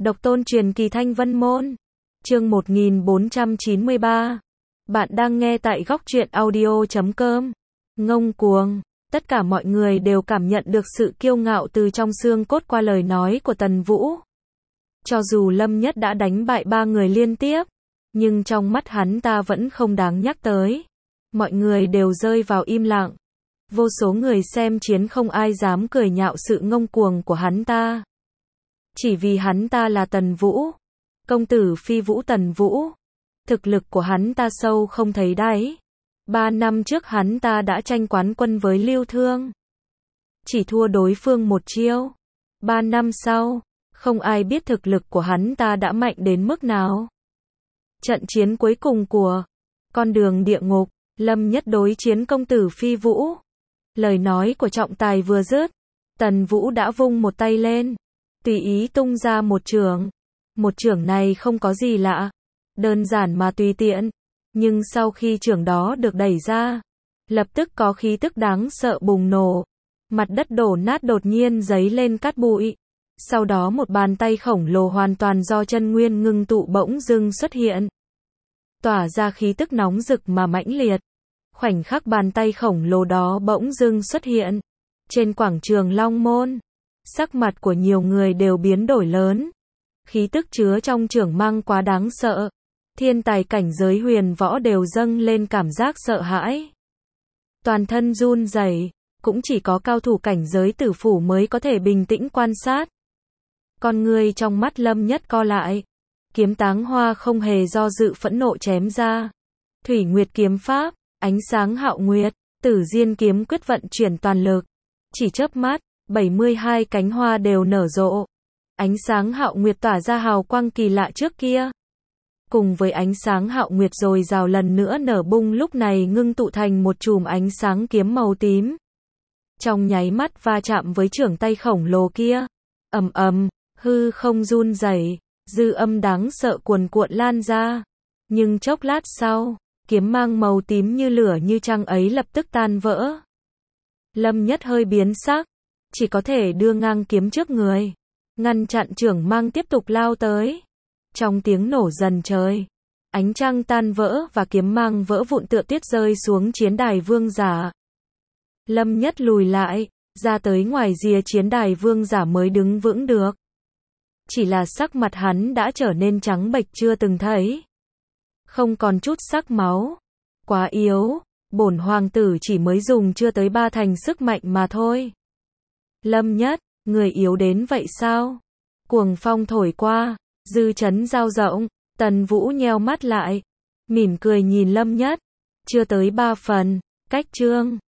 Độc tôn truyền kỳ Thanh Vân Môn. Chương 1493. Bạn đang nghe tại góc truyện audio.com. Ngông cuồng. Tất cả mọi người đều cảm nhận được sự kiêu ngạo từ trong xương cốt qua lời nói của Tần Vũ. Cho dù Lâm Nhất đã đánh bại 3 người liên tiếp, nhưng trong mắt hắn ta vẫn không đáng nhắc tới. Mọi người đều rơi vào im lặng. Vô số người xem chiến không ai dám cười nhạo sự ngông cuồng của hắn ta. Chỉ vì hắn ta là Tần Vũ. Công tử Phi Vũ Tần Vũ. Thực lực của hắn ta sâu không thấy đáy. 3 năm trước hắn ta đã tranh quán quân với Lưu Thương. Chỉ thua đối phương một chiêu. 3 năm sau, không ai biết thực lực của hắn ta đã mạnh đến mức nào. Trận chiến cuối cùng của con đường địa ngục, Lâm Nhất đối chiến công tử Phi Vũ. Lời nói của trọng tài vừa dứt, Tần Vũ đã vung một tay lên, tùy ý tung ra một chưởng. Một chưởng này không có gì lạ, đơn giản mà tùy tiện, nhưng sau khi chưởng đó được đẩy ra, lập tức có khí tức đáng sợ bùng nổ. Mặt đất đổ nát đột nhiên giấy lên cát bụi. Sau đó một bàn tay khổng lồ hoàn toàn do chân nguyên ngưng tụ bỗng dưng xuất hiện, tỏa ra khí tức nóng rực mà mãnh liệt. Khoảnh khắc bàn tay khổng lồ đó bỗng dưng xuất hiện trên quảng trường Long Môn, sắc mặt của nhiều người đều biến đổi lớn. Khí tức chứa trong chưởng mang quá đáng sợ. Thiên tài cảnh giới huyền võ đều dâng lên cảm giác sợ hãi. Toàn thân run rẩy, cũng chỉ có cao thủ cảnh giới tử phủ mới có thể bình tĩnh quan sát. Con người trong mắt Lâm Nhất co lại. Kiếm Táng Hoa không hề do dự phẫn nộ chém ra. Thủy Nguyệt kiếm pháp, ánh sáng hạo nguyệt, Tử Diên kiếm quyết vận chuyển toàn lực. Chỉ chớp mắt, 72 cánh hoa đều nở rộ. Ánh sáng hạo nguyệt tỏa ra hào quang kỳ lạ trước kia. Cùng với ánh sáng hạo nguyệt rồi rào lần nữa nở bung, lúc này ngưng tụ thành một chùm ánh sáng kiếm màu tím. Trong nháy mắt va chạm với chưởng tay khổng lồ kia. Ầm ầm, hư không run rẩy, dư âm đáng sợ cuồn cuộn lan ra. Nhưng chốc lát sau, kiếm mang màu tím như lửa như trăng ấy lập tức tan vỡ. Lâm Nhất hơi biến sắc, chỉ có thể đưa ngang kiếm trước người, ngăn chặn chưởng mang tiếp tục lao tới. Trong tiếng nổ dần trời, ánh trăng tan vỡ và kiếm mang vỡ vụn tựa tuyết rơi xuống chiến đài vương giả. Lâm Nhất lùi lại, ra tới ngoài rìa chiến đài vương giả mới đứng vững được. Chỉ là sắc mặt hắn đã trở nên trắng bệch chưa từng thấy. Không còn chút sắc máu. Quá yếu, bổn hoàng tử chỉ mới dùng chưa tới 3 thành sức mạnh mà thôi. Lâm Nhất, người yếu đến vậy sao? Cuồng phong thổi qua, dư chấn dao rộng, Tần Vũ nheo mắt lại, mỉm cười nhìn Lâm Nhất. Chưa tới 3 phần, cách chương.